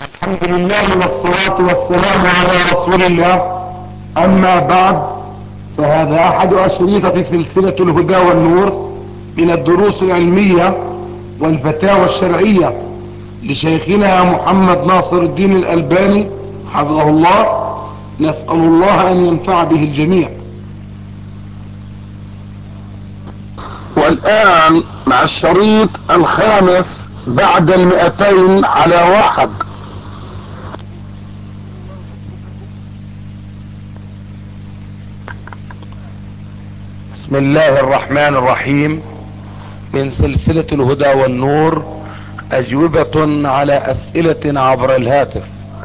الحمد لله والصلاة والسلام على رسول الله. اما بعد، فهذا احد اشريطة سلسلة الهدى والنور من الدروس العلمية والفتاوى الشرعية لشيخنا محمد ناصر الدين الألباني حفظه الله. نسأل الله ان ينفع به الجميع. والآن مع الشريط الخامس بعد 200 على 1. بسم الله الرحمن الرحيم. من سلسلة الهدى والنور، أجوبة على أسئلة عبر الهاتف.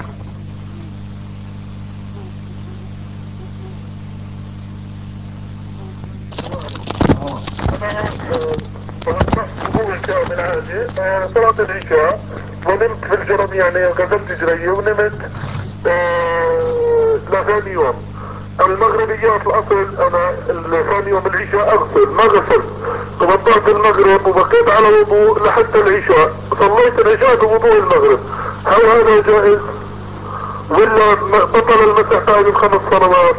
صلاة العشاء ونمت في الجرم، يعني غسلت جري ونمت لثاني يوم. المغربيات الاصل انا ثاني يوم العشاء اغسل، ما غسلت، توضأت المغرب وبقيت على وضوء لحتى العشاء، صليت العشاء بوضوء المغرب. هل هذا جائز ولا بطل المسح بعد ال5 صلوات؟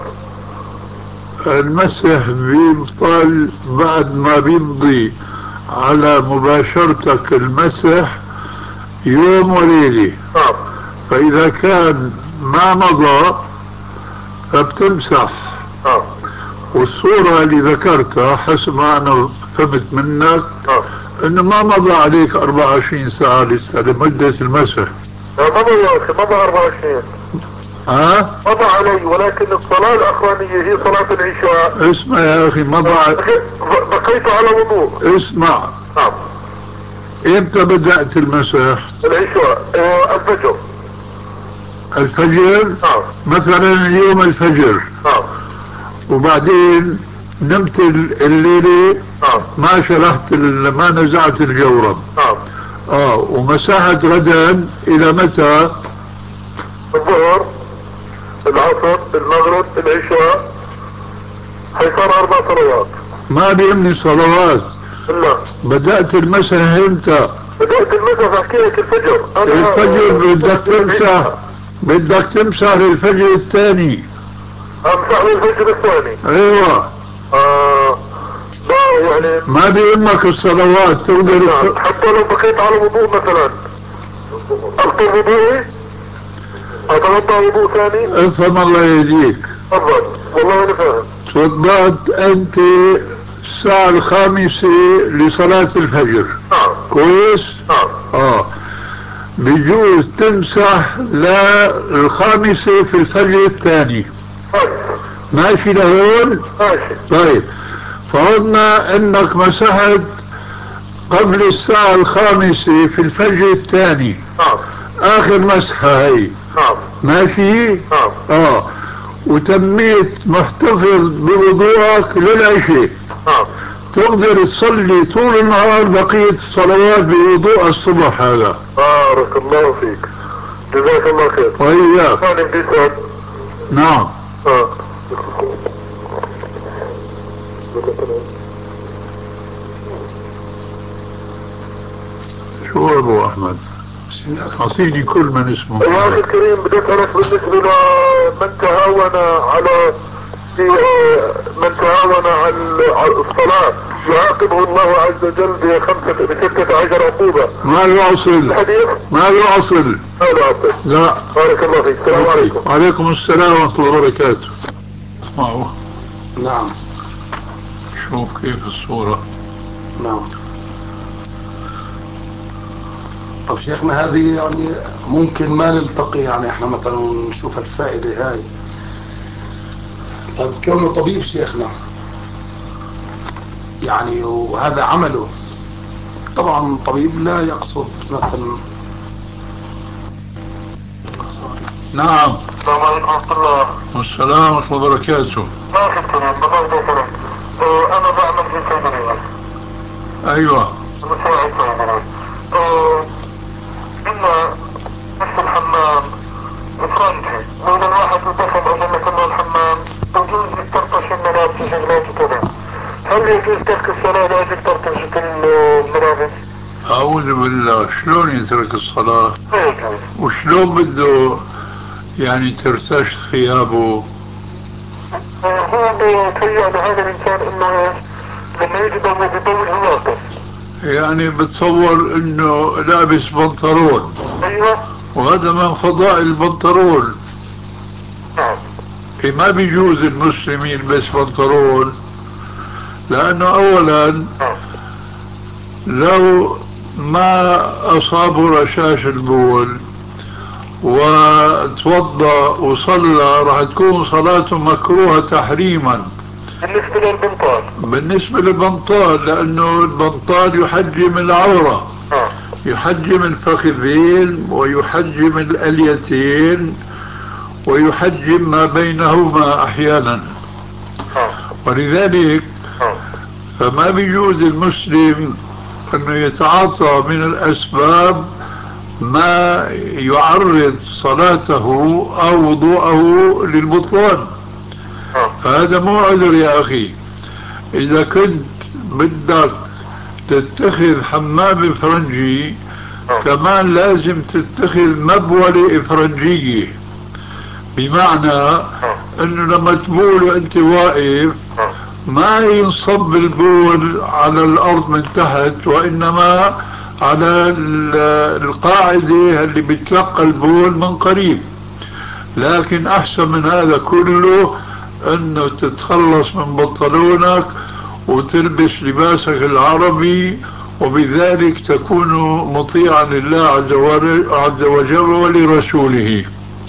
المسح بيبطل بعد ما بيمضي على مباشرتك المسح يوم وليلة. فإذا كان ما مضى فبتمسح. والصورة اللي ذكرتها حسب ما أنا فهمت منك إنه ما مضى عليك 24 ساعة لسه لمدة المسح. مضى يا أخي، مضى 24. مضى علي، ولكن الصلاة الأخرانية هي صلاة العشاء. اسمع يا أخي، مضى بقيت على وضوء. اسمع. امتى بدأت المسح؟ العشاء الفجر. الفجر؟ مثلا اليوم الفجر. وبعدين نمت الليلة، ما شرحت ما نزعت الجورب. ومسحت غدا إلى متى؟ الظهر، العصر، المغرب، العشاء، حيصير 4 صلوات. ما بيهمني صلوات. لا. بدأت المسح امتى؟ بدأت المسح بحكي لك الفجر. الفجر بدك تمسح للفجر الثاني. امسح للفجر الثاني. ايوه. لا يعني ما بيهمك الصلوات تقدر. حتى لو بقيت على وضوء مثلا ابطل وضوئي، اتوضا وضوء ثاني. افهم الله يهديك. تفضل، والله انا فاهم. توضأت انت الساعة 5 لصلاة الفجر. كويس. بيجوز تمسح لل5 في الفجر الثاني. ماشي لهون؟ ماشي. طيب، فرضنا انك مسحت قبل الساعة 5 في الفجر الثاني. اخر مسحة هي. ماشي. وتميت محتفظ بوضوءك للعشاء. تقدر تصلي طول النهار بقية الصلوات بوضوء الصبح هذا. بارك الله فيك، جزاك الله خير. وإياك. ثاني بيسأل. نعم. شو ابو احمد؟ اعطيني كل من اسمه. يا اخي الكريم، بدي اسالك بالنسبه لمن تهاون على من تهاون على الصلاه يعاقبه الله عز وجل ب16 عقوبه. ما يعصل. الحديث ما يعصل. ما يعصل. لا. بارك الله فيك. السلام عليكم. وعليكم السلام ورحمه الله وبركاته. اسمعوا. نعم. شوف كيف الصورة. نعم. طب شيخنا، هذه يعني ممكن ما نلتقي، يعني احنا مثلا نشوف الفائدة هاي. طب كونه طبيب شيخنا يعني، وهذا عمله، طبعا طبيب لا يقصد مثلا. نعم. السلام عليكم ورحمه الله. والسلام ورحمة الله وبركاته. ما في الكريم، بالله انا بعمل في صيدليه. ايوه. مساعد صيدلي. إلا نفس الحمام فرنسي، لو الواحد يدخل أجلة الله الحمام يجوز يسترطش الملابس وشغلات وكذا. هل يجوز ترك الصلاة لأجل ترطش الملابس؟ أعوذ بالله، شلون يترك الصلاة؟ لا يجوز. وشلون بده يعني ترتش ثيابه؟ هو بيتهيأ لهذا الإنسان إنه لما يجي بيطول هواته. يعني بتصور إنه لابس بنطلون. أيوه. وهذا من فضائل البنطلون. نعم. ما بيجوز المسلم يلبس بنطلون، لأنه أولا لو ما أصابه رشاش البول وتوضأ وصلى راح تكون صلاته مكروهة تحريما بالنسبة للبنطال. بالنسبة للبنطال، لأنه البنطال يحجم العورة، يحجم الفخذين ويحجم الأليتين ويحجم ما بينهما أحيانا. ولذلك فما بيجوز المسلم أنه يتعاطى من الأسباب ما يعرض صلاته أو وضوءه للبطلان. فهذا مو عذر يا أخي. إذا كنت بدك تتخذ حمام إفرنجي كمان لازم تتخذ مبولة إفرنجية، بمعنى أنه لما تبول وأنت واقف ما ينصب البول على الأرض من تحت، وإنما على القاعدة اللي بتلقى البول من قريب. لكن أحسن من هذا كله أنه تتخلص من بنطلونك وتلبس لباسك العربي، وبذلك تكون مطيعا لله عز وجل ولرسوله.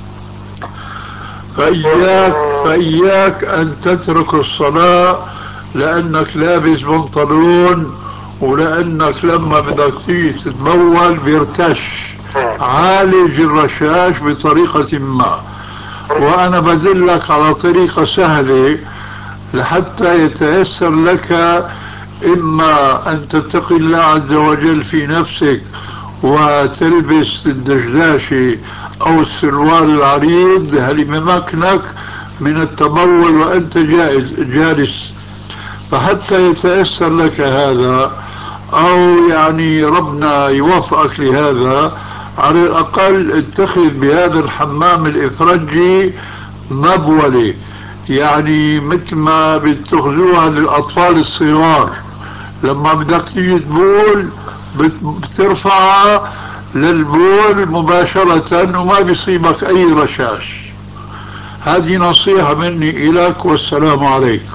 فإياك أن تترك الصلاة لأنك لابس بنطلون، ولأنك لما بدك تيجي تتبول بيرتش. عالج الرشاش بطريقة ما، وأنا بدلك على طريقة سهلة لحتى يتيسر لك، إما أن تتقي الله عز وجل في نفسك وتلبس الدشداشي أو السروال العريض اللي بمكنك من التبول وأنت جالس، فحتى يتيسر لك هذا، أو يعني ربنا يوفقك لهذا، على الأقل اتخذ بهذا الحمام الإفرنجي مبولة، يعني مثل ما بتخذوها للأطفال الصغار، لما بدك تيجي تبول بترفعها للبول مباشرة وما بيصيبك أي رشاش. هذه نصيحة مني إليك، والسلام عليكم.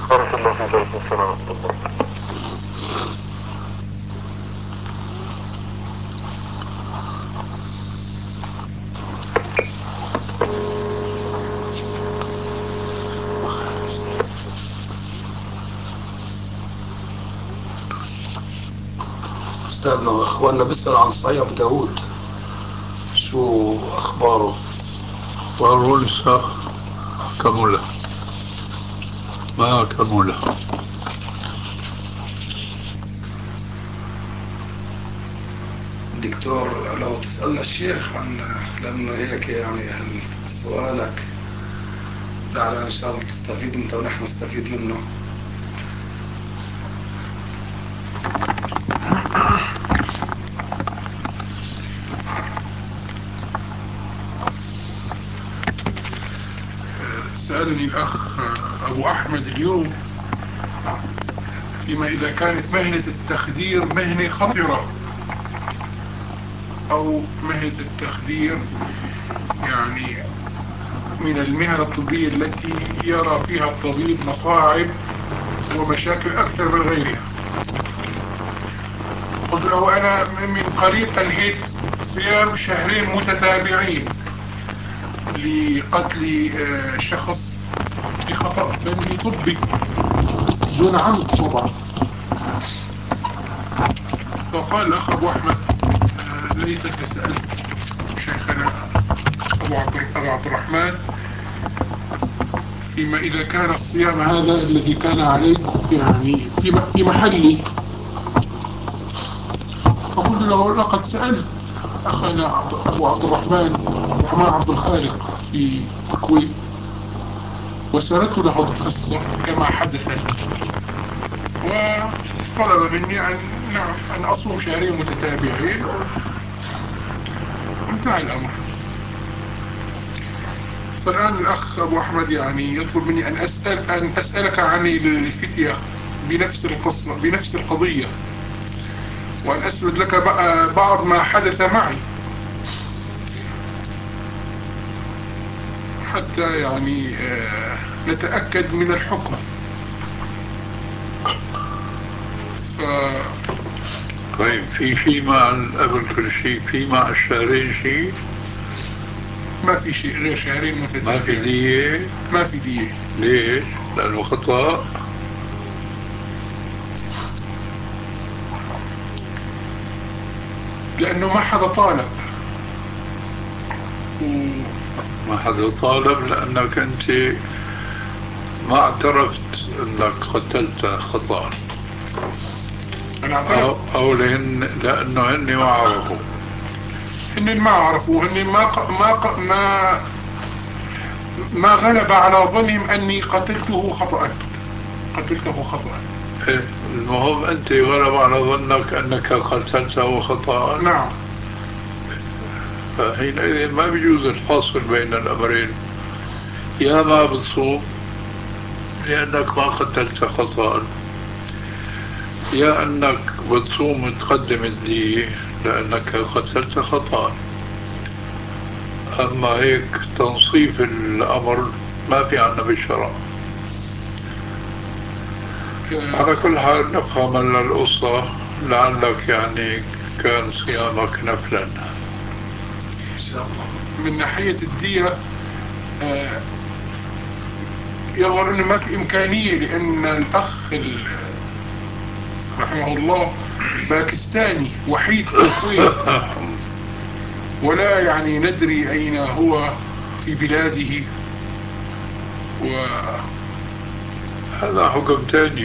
أستاذنا أخواننا بيسأل عن صحيح أبو داود، شو أخباره؟ وأقول لسه كملة ما كملة. دكتور لو تسألنا الشيخ عن، لأنه هيك يعني سؤالك لعل إن شاء الله تستفيد أنت ونحن نستفيد منه. سألني الأخ أبو أحمد اليوم فيما إذا كانت مهنة التخدير مهنة خطرة، أو مهنة التخدير يعني من المهن الطبية التي يرى فيها الطبيب مصاعب ومشاكل أكثر من غيرها. قلت له أنا من قريب أنهيت صيام 2 شهر متتابعين لقتل شخص بخطأ فني طبي دون عمد طبعا. فقال الأخ أبو أحمد ليتك سألت شيخنا أبو عبد الرحمن فيما إذا كان الصيام هذا الذي كان عليك يعني في محلي. فقلت له لقد سألت أخنا أبو عبد الرحمن عبد الخالق في الكويت وسردت له القصة كما حدثت، وطلب مني أن أصوم 2 شهر متتابعين. انتهى الأمر. فالآن الأخ أبو أحمد يعني يطلب مني أن أسألك عن الفتية بنفس القصة بنفس القضية، وأن أسرد لك بعض ما حدث معي حتى يعني نتأكد من الحكم. طيب في شيء مع قبل كل شيء، في مع الشهرين شيء؟ ما في شيء غير شهرين متتابعين. ما في دية؟ ما في دية. ليش؟ لأنه خطأ. لأنه ما حدا طالب. ما حدا طالب لأنك أنت ما اعترفت أنك قتلت خطأ. أنا اعترف. أو لأنه هن ما عرفوا. هن ما عرفوا، هن ما غلب على ظنهم أني قتلته خطأ. المهم أنت غلب على ظنك أنك قتلته خطأ. نعم. فحينئذ ما بيجوز الفصل بين الأمرين، يا ما بتصوم لأنك ما قتلت خطأ، يا أنك بتصوم وتقدم الدية لأنك قتلت خطأ. أما هيك تنصيف الأمر ما في عنا بالشرع. على كل حال نفهم من القصة، لعلك يعني كان صيامك نفلا إن شاء الله. من ناحية الدية يظهر أنه ما في إمكانية، لأن الأخ رحمه الله باكستاني وحيد في الكويت ولا يعني ندري أين هو في بلاده، هذا حكم تاني.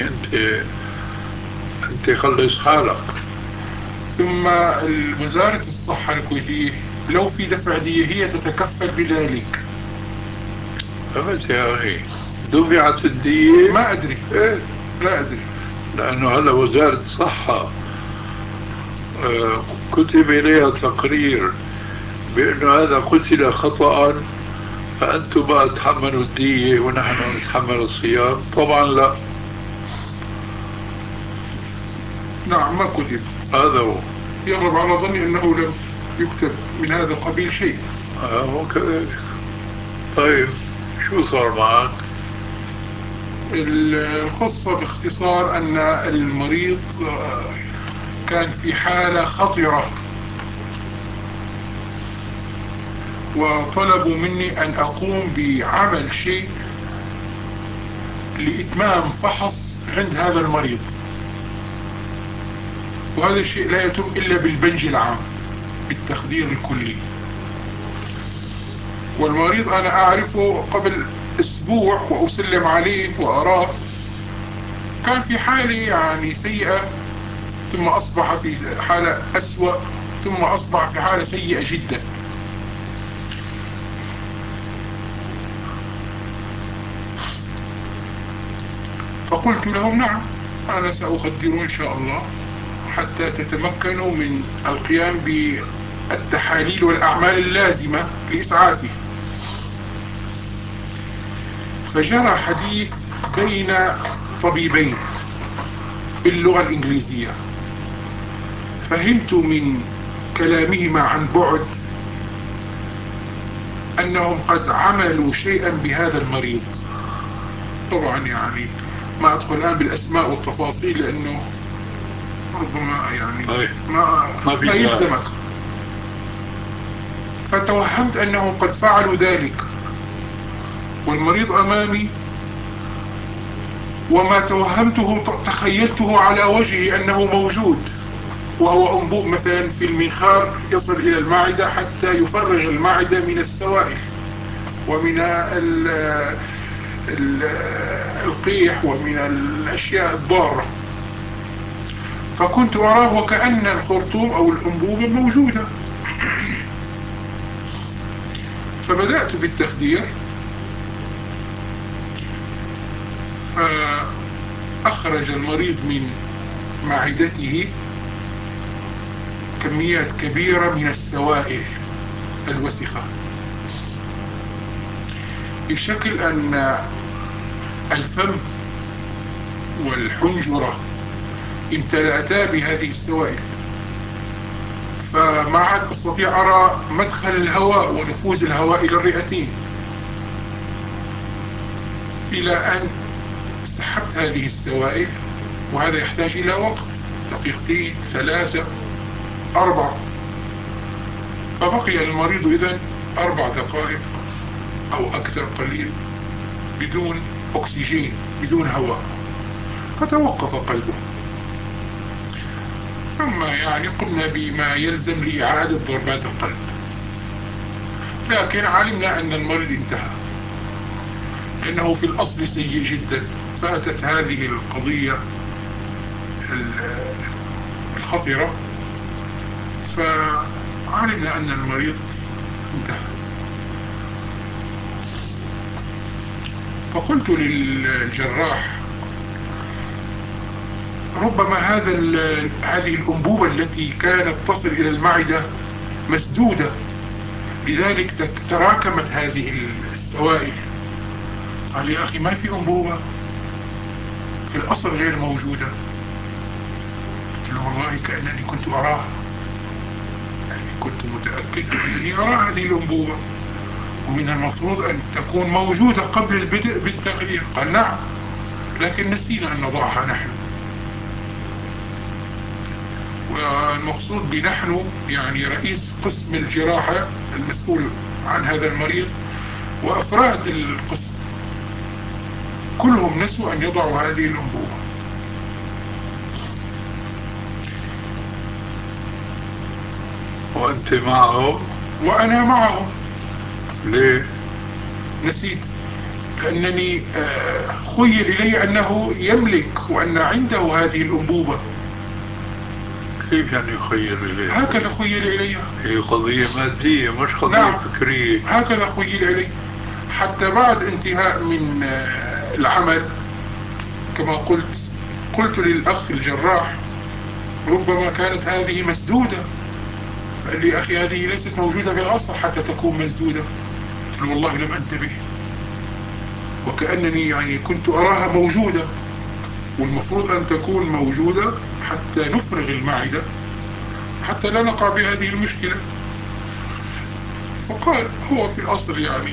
أنت خلص حالك. ثم وزارة الصحة الكويتية لو في دفع دية هي تتكفل بذلك. فهمت يا أخي؟ دفعت الدية؟ ما أدري. إيه؟ لا أدري، لأنه هلا وزارة الصحة كتب إليها تقرير بأنه هذا قتل خطأ، فأنتم بقى تحملوا الدية ونحن نتحمل الصيام. طبعا لا. نعم ما كتب. هذا هو. يغلب على ظني أنه لم يكتب من هذا القبيل شيء. هو كذلك. طيب شو صار معك؟ القصة باختصار أن المريض كان في حالة خطرة، وطلبوا مني أن أقوم بعمل شيء لإتمام فحص عند هذا المريض، وهذا الشيء لا يتم إلا بالبنج العام بالتخدير الكلي. والمريض أنا أعرفه قبل أسبوع وأسلم عليه وأراه كان في حالة يعني سيئة، ثم أصبح في حالة أسوأ، ثم أصبح في حالة سيئة جدا. فقلت لهم نعم أنا سأخدر إن شاء الله حتى تتمكنوا من القيام بالتحاليل والأعمال اللازمة لإسعافه. فجرى حديث بين طبيبين باللغة الإنجليزية، فهمت من كلامهما عن بعد أنهم قد عملوا شيئا بهذا المريض. طبعا يعني ما أدخل الآن بالأسماء والتفاصيل لأنه ربما يعني ما يلزمك. فتوهمت أنهم قد فعلوا ذلك والمريض أمامي، وما توهمته تخيلته على وجهه أنه موجود، وهو أنبوب مثلا في المنخار يصل إلى المعدة حتى يفرغ المعدة من السوائل ومن القيح ومن الأشياء الضارة. فكنت أراه وكأن الخرطوم أو الأنبوبة موجودة. فبدأت بالتخدير، فأخرج المريض من معدته كميات كبيرة من السوائل الوسخة. بشكل أن الفم والحنجرة امتلأتا بهذه السوائل، فما عاد أستطيع أرى مدخل الهواء ونفوذ الهواء إلى الرئتين، إلى أن سحبت هذه السوائل، وهذا يحتاج إلى وقت، دقيقتين 3 4، فبقي المريض إذن 4 دقائق أو أكثر قليل بدون أكسجين، بدون هواء، فتوقف قلبه. ثم يعني قمنا بما يلزم لإعادة ضربات القلب، لكن علمنا أن المريض انتهى، لأنه في الأصل سيء جدا. فأتت هذه القضية الخطرة، فعلمنا أن المريض انتهى. فقلت للجراح ربما هذه الأنبوبة التي كانت تصل إلى المعدة مسدودة، لذلك تراكمت هذه السوائل. قال يا أخي ما في أنبوبة، في الأصل غير موجودة. قلت له والله كأنني كنت أراها، يعني كنت متأكد أنني أرى هذه الأنبوبة، ومن المفروض أن تكون موجودة قبل البدء بالتغيير. قال نعم، لكن نسينا أن نضعها نحن. والمقصود بنحن يعني رئيس قسم الجراحة المسؤول عن هذا المريض وأفراد القسم كلهم نسوا أن يضعوا هذه الأنبوبة. وأنت معهم؟ وأنا معهم. ليه؟ نسيت، لأنني خيل إلي أنه يملك وأن عنده هذه الأنبوبة. كيف يعني يخيل إليه؟ هكذا خيل إلي. هي قضية مادية مش قضية نعم. فكرية. هكذا خيل إلي، حتى بعد انتهاء من العمل كما قلت للأخ الجراح ربما كانت هذه مسدودة. فقال لي أخي هذه ليست موجودة في الأصل حتى تكون مسدودة. قلت له والله لم أنتبه، وكأنني يعني كنت أراها موجودة، والمفروض أن تكون موجودة حتى نفرغ المعدة حتى لا نقع بهذه المشكلة. وقال هو في الأصل يعني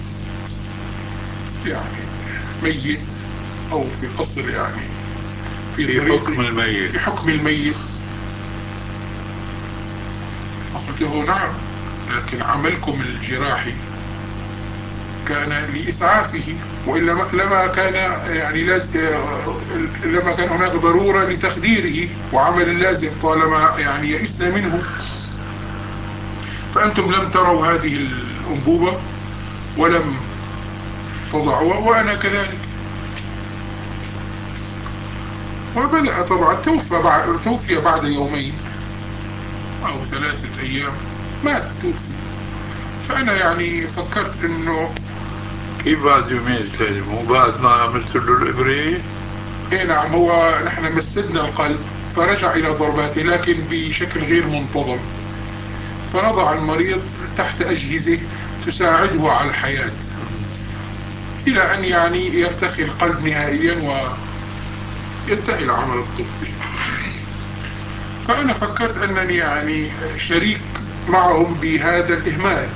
ميت، أو في الأصل يعني في حكم الميت. في حكم الميت. فقلت له نعم، لكن عملكم الجراحي كان لإسعافه، وإلا لما كان يعني لما كان هناك ضرورة لتخديره وعمل اللازم طالما يعني يئسنا منه. فأنتم لم تروا هذه الأنبوبة ولم تضعوها، وأنا كذلك. وبدأ طبعا توفي بعد يومين أو 3 أيام، مات توفي. فأنا يعني فكرت إنه كيف بعد يومين تاني؟ مو بعد ما عملت له الإبرة؟ إيه نعم، هو نحن مسدنا القلب فرجع إلى ضرباته لكن بشكل غير منتظم، فنضع المريض تحت أجهزة تساعده على الحياة إلى أن يعني يرتخي القلب نهائيا وينتهي العمل الطبي. فأنا فكرت أنني يعني شريك معهم بهذا الإهمال،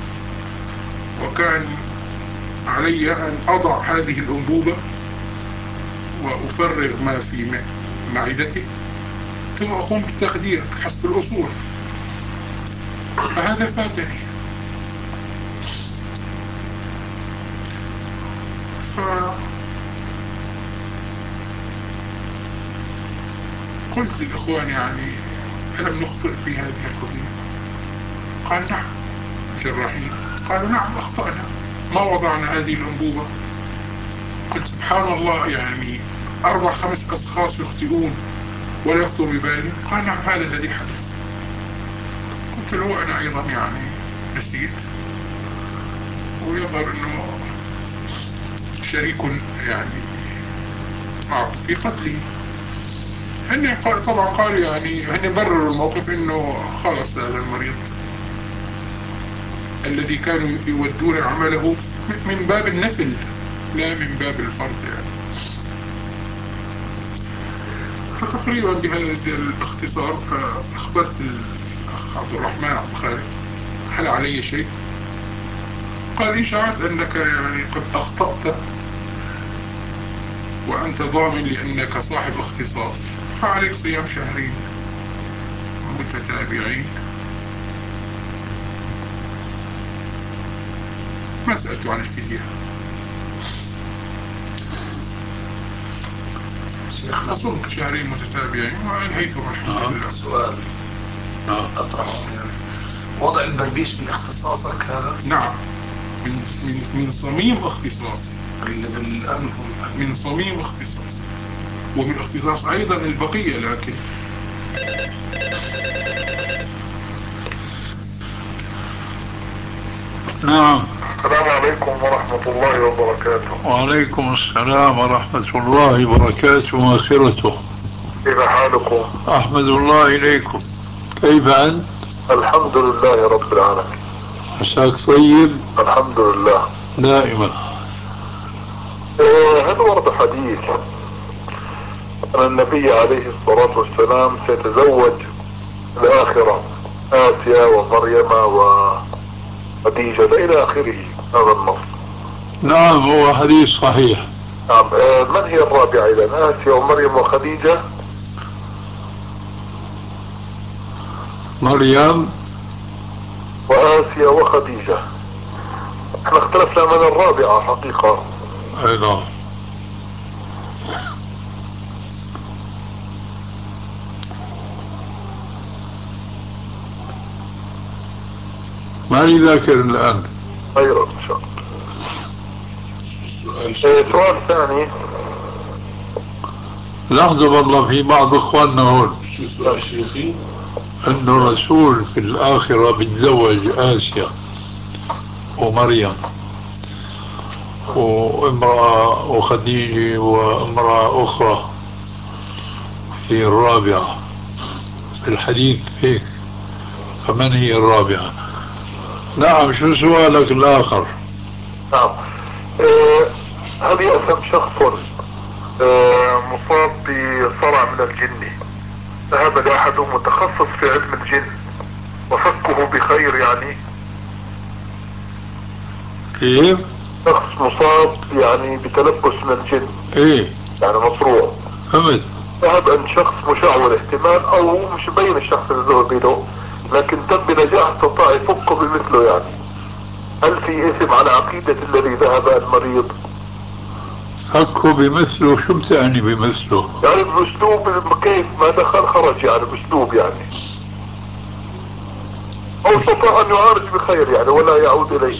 وكان علي أن أضع هذه الأنبوبة وأفرغ ما في معدتي ثم أقوم بالتخدير حسب الأصول. فهذا فاتني. قلت للإخوان يعني ألم نخطئ في هذه القضية؟ قال نعم. الجراحين قالوا نعم أخطأنا، ما وضعنا هذه الأنبوبة. قلت سبحان الله، يعني 4-5 أشخاص يخطئون ولا يخطر ببالي. قال نعم هذا الذي حدث. قلت له أنا أيضا يعني نسيت، ويظهر أنه شريك يعني معه في قتله. هن طبعا قالوا يعني هن برروا الموقف انه خلص هذا المريض الذي كانوا يودون عمله من باب النفل لا من باب الفرض يعني. فتقريبا بهذا الاختصار أخبرت الأخ عبد الرحمن عبد الخالق هل علي شيء؟ قال إن شعرت أنك يعني قد أخطأت وأنت ضامن لأنك صاحب اختصاص فعليك صيام شهرين متتابعين. ما سألت عن الفدية. أصمت شهرين متتابعين وأنهيتهم الحمد لله. سؤال أطرحه يعني وضع البربيش من اختصاصك هذا؟ نعم من صميم اختصاصي. اللي بالأنف من صميم اختصاصي ومن اختصاص أيضا البقية. لكن نعم. السلام عليكم ورحمة الله وبركاته. وعليكم السلام ورحمة الله وبركاته ومغفرته. كيف حالكم؟ أحمد الله إليكم. كيف أنت؟ الحمد لله رب العالمين. عساك طيب؟ الحمد لله دائما. هل ورد حديث أن النبي عليه الصلاة والسلام سيتزوج الآخرة آسيا ومريم وخديجة إلى آخره هذا النص؟ نعم هو حديث صحيح. نعم. من هي الرابعة إذن؟ آسيا ومريم وخديجة؟ مريم وآسيا وخديجة. احنا اختلفنا من الرابعة حقيقة. أي نعم. ماني ذاكر الآن. خير إن شاء الله. سؤال ثاني. لحظة والله في بعض إخواننا هون. شو السؤال شيخي؟ أن الرسول في الآخرة بيتزوج آسيا ومريم وامرأة وخديجة وامرأة أخرى في الرابعة في الحديث هيك. فمن هي الرابعة؟ نعم. شو سؤالك الآخر؟ نعم. هل يأثم شخص مصاب بصرع من الجن ذهب لأحد متخصص في علم الجن وفكه بخير يعني؟ كيف؟ شخص مصاب يعني بتلبس من الجن. ايه يعني مصروع. فهمت. ذهب عند شخص مشعوذ احتمال او مش مبين الشخص اللي ذهب له لكن تم بنجاح استطاع يفكه بمثله يعني. هل في اسم على عقيدة الذي ذهب المريض؟ فكوا بمثله. شو بتعني بمثله؟ يعني باسلوب كيف ما دخل خرج يعني باسلوب يعني او استطاع ان يعالج بخير يعني ولا يعود اليه.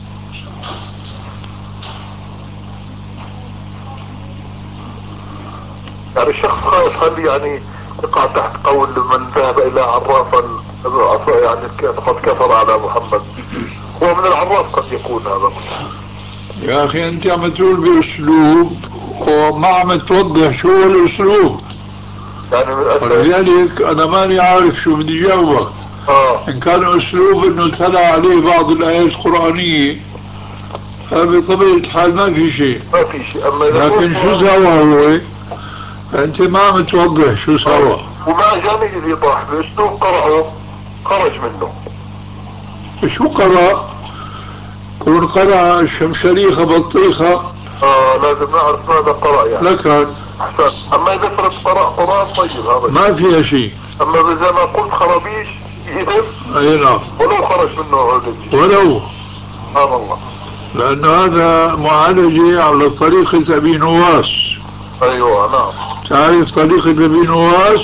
يعني الشخص خايف هل يعني يقع تحت قول من ذهب الى عرافا يعني قد كفر على محمد. هو من العراف قد يكون هذا. يا أخي أنت عم تقول بأسلوب وما عم توضح شو هو الأسلوب. يعني ولذلك أنا ماني عارف شو بدي جاوبك. إن كان أسلوب إنه تلا عليه بعض الآيات القرآنية فبطبيعة الحال ما في شيء. ما في شيء. أما لكن شو سوى هو؟ أنت ما عم توضح شو سوى. وما جاني الإيضاح بأسلوب قرأه خرج منه. شو قرأ؟ كون قرأ الشمشريخة بطيخة لازم نعرف ماذا قرأ يعني. لكن أحسن. أما إذا فرد قرأ قرآن طيب هذا ما فيها شيء. أما إذا ما قلت خرابيش يهدف. أي نعم. ولو خرج منه عودج. ولو. سبحان الله. لأن هذا معالجة على طريقة أبي نواس. أيوة نعم. تعرف طريقة أبي نواس؟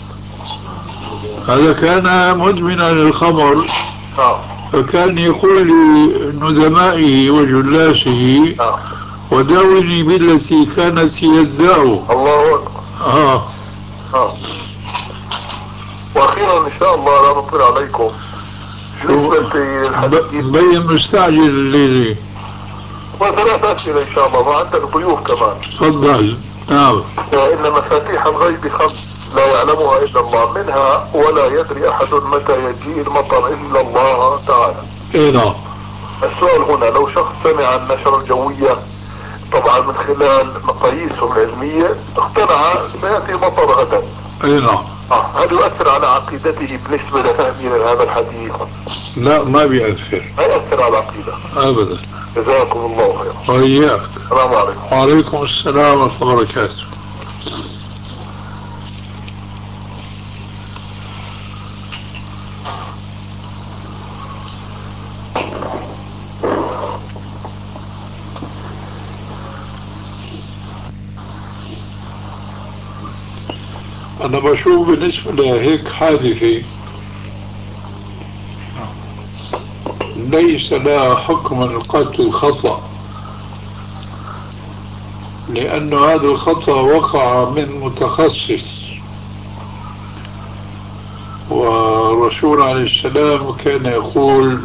هذا كان مدمنا للخمر. نعم. فكان يقول لندمائه وجلاسه وداوني بالتي كانت هي الداء. الله أكبر. وأخيرا إن شاء الله لا نطير عليكم. مبين مستعجل الليلة. وثلاث أسئلة إن شاء الله وعندك ضيوف كمان. تفضل. نعم. إن مفاتيح الغيب 5 لا يعلمها إلا الله منها ولا يدري أحد متى يجيء المطر إلا الله تعالى. إيه نعم. السؤال هنا، لو شخص سمع النشرة الجوية طبعا من خلال مقاييسهم العلمية اقتنع سيأتي مطر غدا. اي نعم. هل يؤثر على عقيدته بالنسبة لفهمه لهذا الحديث؟ لا ما بيأثر. ما يؤثر على العقيدة ابدا. جزاكم الله خيرا. وإياك. السلام عليكم. وعليكم السلام ورحمة الله وبركاته. أنا بشوف بالنسبة لهيك حادثة ليس لها حكم القتل خطأ، لأن هذا الخطأ وقع من متخصص، والرسول عليه السلام كان يقول: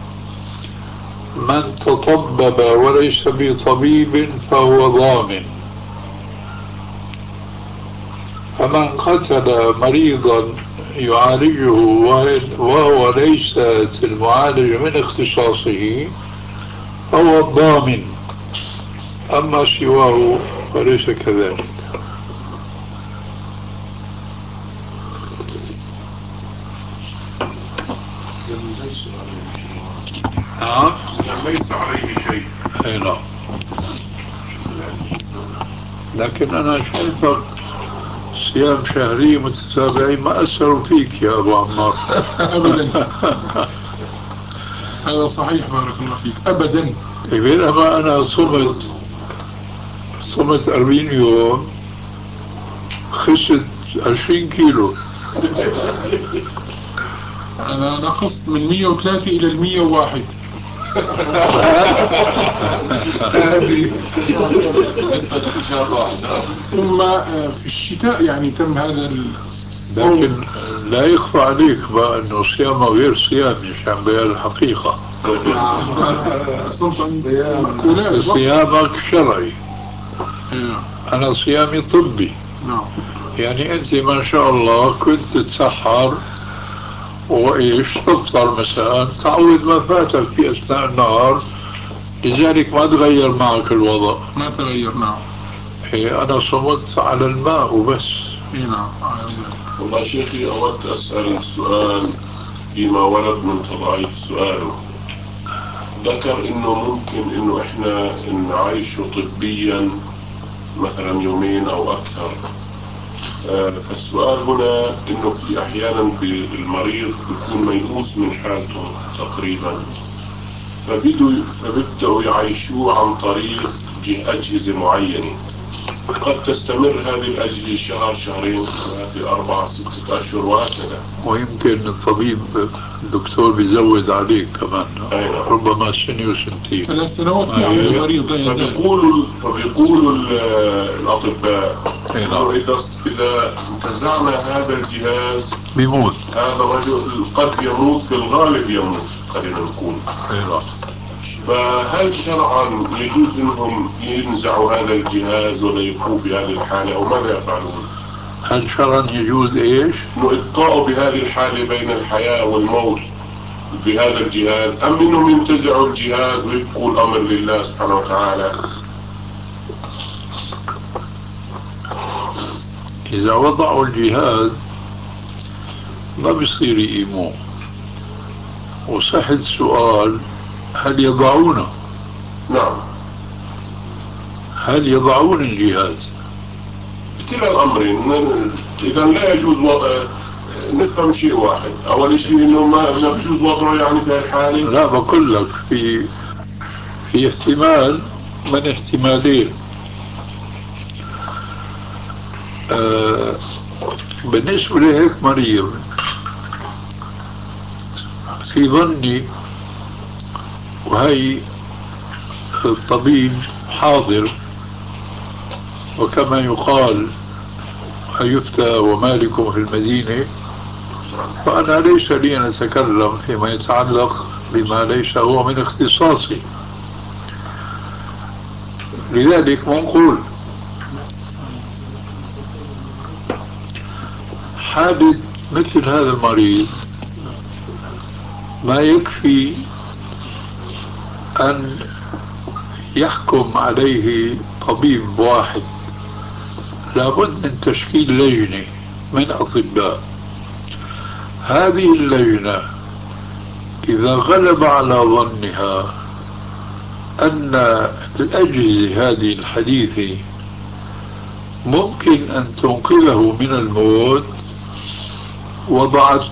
من تطبب وليس بطبيب فهو ضامن. فمن قتل مريضا يعالجه وهو ليست المعالج من اختصاصه فهو الضامن، أما سواه فليس كذلك. ليس عليه شيء. اي نعم. لكن أنا شايفك صيام شهري متتابعين ما أثروا فيك يا أبو عمار. أبدا. هذا صحيح بارك الله فيك. أبدا. بينما أنا صمت 40 يوم خست 20 كيلو. أنا نقصت من 103 إلى 101. ثم في الشتاء يعني تم هذا لكن لا يخفى عليك بقى أنه صيامه غير صيامي، عشان بيان الحقيقة. صيامك شرعي، أنا صيامي طبي. يعني أنت ما شاء الله كنت تتسحر وإيش تفطر مساء تعوض ما فاتك في أثناء النهار، لذلك ما تغير معك الوضع. ما تغير. نعم. أنا صمت على الماء وبس. نعم. والله شيخي أود أسأل سؤال فيما ورد من تضعيف سؤاله. ذكر إنه ممكن إنه إحنا نعيش طبيا مثلا يومين أو أكثر. فالسؤال هنا إنه في أحيانا المريض بيكون ميؤوس من حالته تقريبا، فبدأوا يعيشوه عن طريق أجهزة معينة. قد تستمر هذه الأجهزة شهر شهرين 3 4 6 أشهر وهكذا. ويمكن الطبيب الدكتور بيزود عليك كمان. ربما سنة وسنتين 3 سنوات يعني المريض لا يزال. فبيقولوا الأطباء إذا انتزعنا هذا الجهاز بيموت هذا الرجل، قد يموت، في الغالب يموت خلينا نقول. فهل شرعا يجوز انهم ينزعوا هذا الجهاز ولا يبقوا بهذه الحالة، او ماذا يفعلون؟ هل شرعا يجوز ايش؟ انه ابقاؤه بهذه الحالة بين الحياة والموت بهذا الجهاز، ام انهم ينتزعوا الجهاز ويبقوا الامر لله سبحانه وتعالى؟ اذا وضعوا الجهاز ما بيصير يقيموه. وصح السؤال: هل يضعونه؟ نعم. هل يضعون الجهاز؟ بكلا الأمرين. إذا لا يجوز نفهم شيء واحد. أول شيء إنه ما يجوز وضعه يعني في الحالة. لا بقول لك في احتمال من احتمالين. بالنسبة لهيك مريض في ظني، وهي الطبيب حاضر وكما يقال يفتى ومالك في المدينة، فأنا ليس لي أن أتكلم فيما يتعلق بما ليس هو من اختصاصي. لذلك منقول حادث مثل هذا المريض ما يكفي أن يحكم عليه طبيب واحد، لابد من تشكيل لجنة من أطباء. هذه اللجنة إذا غلب على ظنها أن الأجهزة هذه الحديثة ممكن أن تنقذه من الموت وضعت،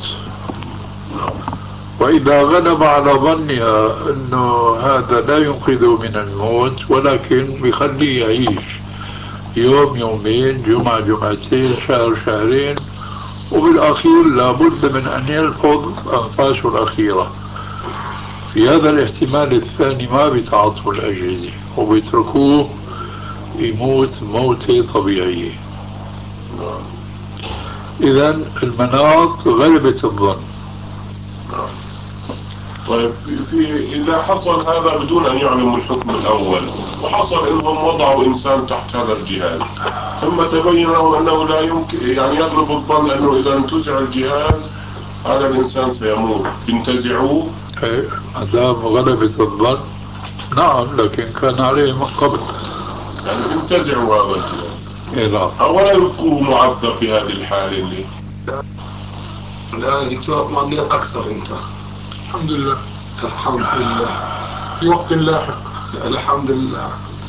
وإذا غلب على ظنها أنه هذا لا ينقذه من الموت ولكن بيخليه يعيش يوم يومين، جمعة جمعتين، شهر شهرين، وبالأخير لابد من أن يلفظ أنفاسه الأخيرة، في هذا الاحتمال الثاني ما بيتعاطوا الأجهزة وبيتركوه يموت موتة طبيعية. إذا المناط غلبت الظن. طيب إذا حصل هذا بدون أن يعلموا الحكم الأول، وحصل إنهم وضعوا إنسان تحت هذا الجهاز، ثم تبين لهم أنه لا يمكن، يعني يغلب الظن أنه إذا انتزع الجهاز هذا الإنسان سيموت، بينتزعوه؟ إيه، أدام غلبت الظن نعم، لكن كان عليه من قبل. يعني بينتزعوا هذا الجهاز. إيه لا. أولا يبقوه معذب في هذه الحالة اللي لا دكتور معلق أكثر أنت. الحمد لله. الحمد لله. في وقت لاحق. الحمد لله.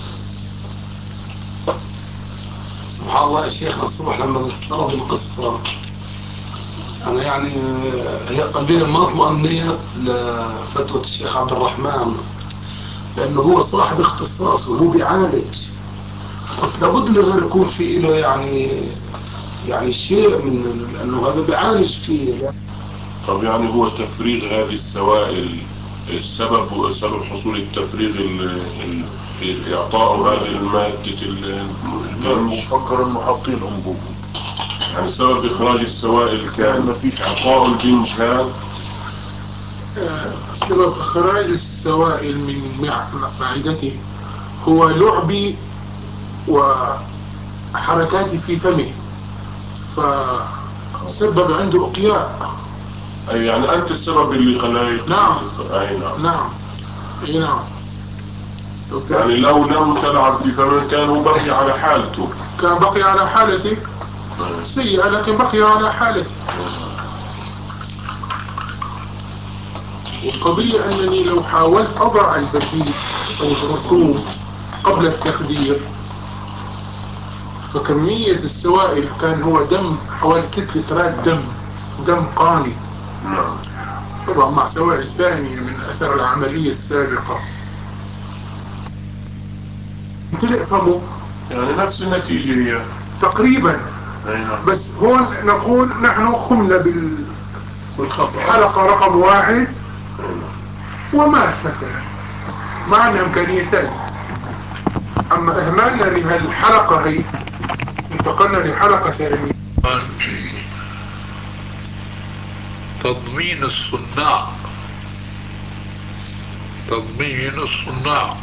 سبحان الله يا شيخ، الصبح لما استغرب القصة أنا يعني هي قلبي ما اطمأنيت لفتوى الشيخ عبد الرحمن، لأنه هو صاحب اختصاص وهو بيعالج، قلت لابد له يكون في له يعني شيء من لأنه هذا بيعالج فيه. طب يعني هو تفريغ هذه السوائل السبب حصول التفريغ في إعطاء هذه المادة مفكر انه حاطين انبوب، يعني سبب إخراج السوائل كان ما فيش إعطاء البنج هذا. سبب إخراج السوائل من معدته هو لعبي وحركاتي في فمه، فسبب عنده إقياء. أي يعني أنت السبب اللي خلاه. نعم. أي نعم. نعم. أي نعم. يعني لو لم تلعب في فمه كان بقي على حالته. كان بقي على حالته سيئة، لكن بقي على حالته. والقضية أنني لو حاولت أضع البديل أو الرسوم قبل التخدير فكمية السوائل كان هو دم حوالي 3 لترات دم قاني. طبعا مع سوائل ثانية من أثر العملية السابقة امتلئ فمه، يعني نفس النتيجة هي تقريبا. بس هون نقول نحن قمنا بالحلقة رقم 1 ومات مثلا، ما عندنا إمكانيتين. أما إهمالنا لهالحلقة هي انتقلنا لحلقة ثانية. تضمين الصناع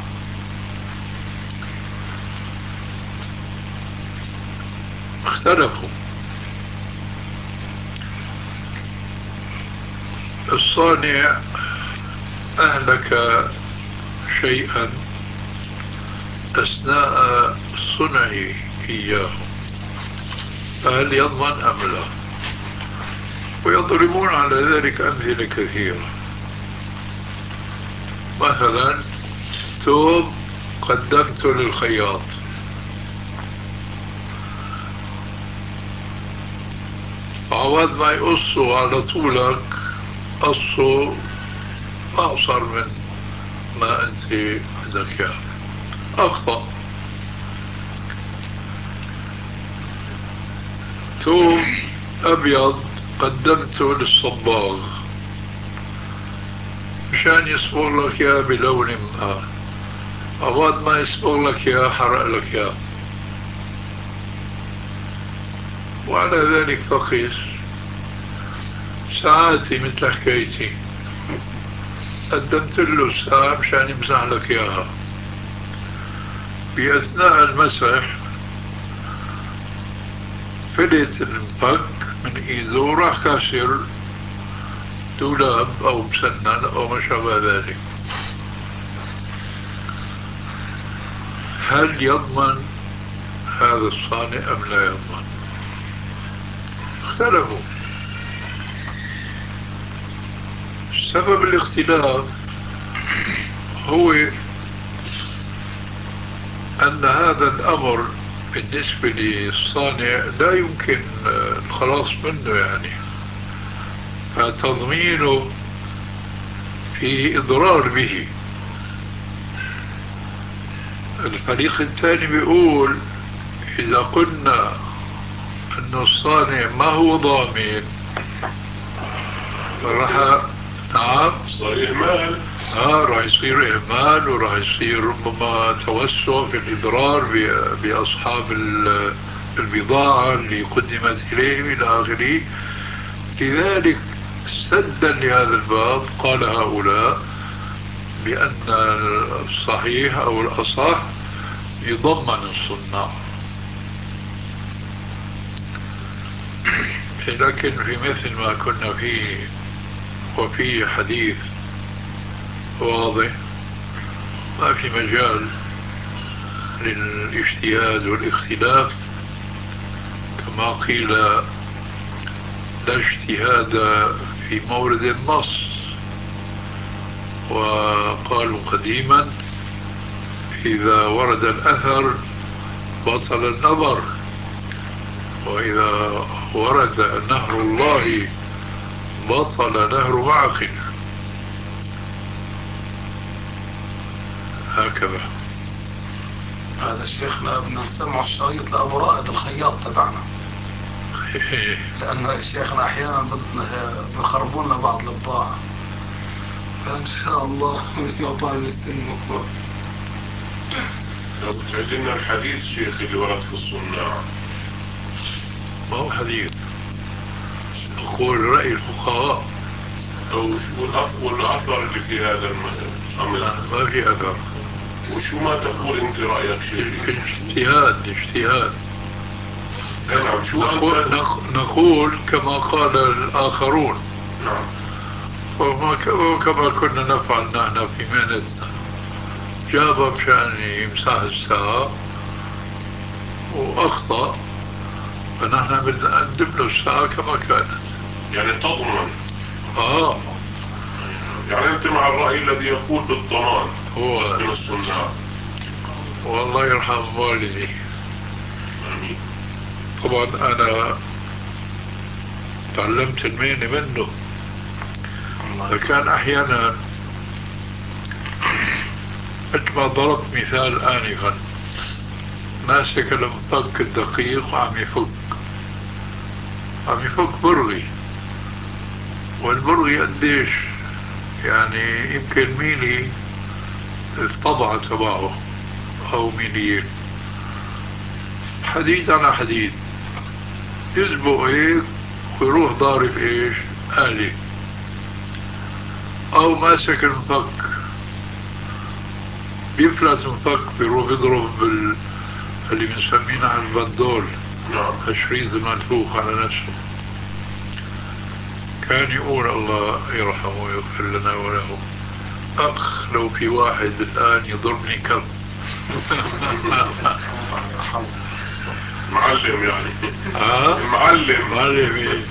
اختلفوا. الصانع أهلك شيئا أثناء صنعه إياه، فهل يضمن أم لا؟ ويضربون على ذلك أمثلة كثيرة. مثلا ثوب قدمته للخياط، عوض ما يقصوا على طولك قصوا أقصر من ما أنت بدك إياه، أخطأ. ثوب أبيض قدمته للصباغ مشان يصبغ لك إياه بلون ما، عوض ما يصبغ لك إياه حرق لك إياه. وعلى ذلك فقيس. ساعاتي مثل حكايتي قدمت له ساعة مشان يمسح لك إياها، بأثناء المسح فلت المفك من إيده وراح كاسر دولاب أو مسنن أو ما شابه ذلك. هل يضمن هذا الصانع أم لا يضمن؟ اختلفوا. سبب الاختلاف هو أن هذا الأمر بالنسبة للصانع لا يمكن الخلاص منه، يعني فتضمينه في إضرار به. الفريق الثاني بيقول إذا قلنا أن الصانع ما هو ضامن راح نعم صار إهمال. راح يصير إهمال، وراح يصير ربما توسع في الإضرار بأصحاب البضاعة اللي قدمت إليهم إلى آخره. لذلك سدا لهذا الباب قال هؤلاء بأن الصحيح أو الأصح يضمن الصناع. لكن في مثل ما كنا فيه وفي حديث واضح ما في مجال للاجتهاد والاختلاف، كما قيل لا اجتهاد في مورد النص. وقالوا قديما إذا ورد الأثر بطل النظر، وإذا ورد نهر الله بطل نهر معقل. هكذا. هذا شيخنا بدنا نسمع الشريط لأبو رائد الخياط تبعنا. لأن شيخنا أحيانا بيخربون لنا بعض البضاعة، فإن شاء الله يعطانا نستلمه. لو تعلمنا الحديث شيخ اللي ورد في الصناع. ما هو حديث، أقول رأي الفقهاء. أو شو الأثر اللي في هذا الأمر؟ ما في أثر. وشو ما تقول أنت رأيك شيخ؟ اجتهاد. نعم. شو نقول كما قال الآخرون. نعم. وكما كنا نفعل نحن في مهنتنا. جاب مشان يمسح الساعة وأخطأ، فنحن بنقدم له الساعة كما كانت. يعني تضمن. يعني أنت مع الرأي الذي يقول بالضمان هو من الصناع. والله يرحم والدي. آمين. طبعا أنا تعلمت المهنة منه، فكان أحيانا مثل ما ضربت مثال آنفا، ماسك المفك الدقيق وعم يفك برغي، والبرغي قديش يعني يمكن ميلي الطبعة تبعه أو ميليين، حديد على حديد، يسبق هيك ويروح ضارب ايش آلي، أو ماسك المفك بيفلت المفك بيروح يضرب اللي بنسمينه على البندول، الشريط المنفوخ على نفسه. كان يقول الله يرحمه ويغفر لنا وله، أخ لو في واحد الآن يضربني كم. معلم يعني. معلم إيه.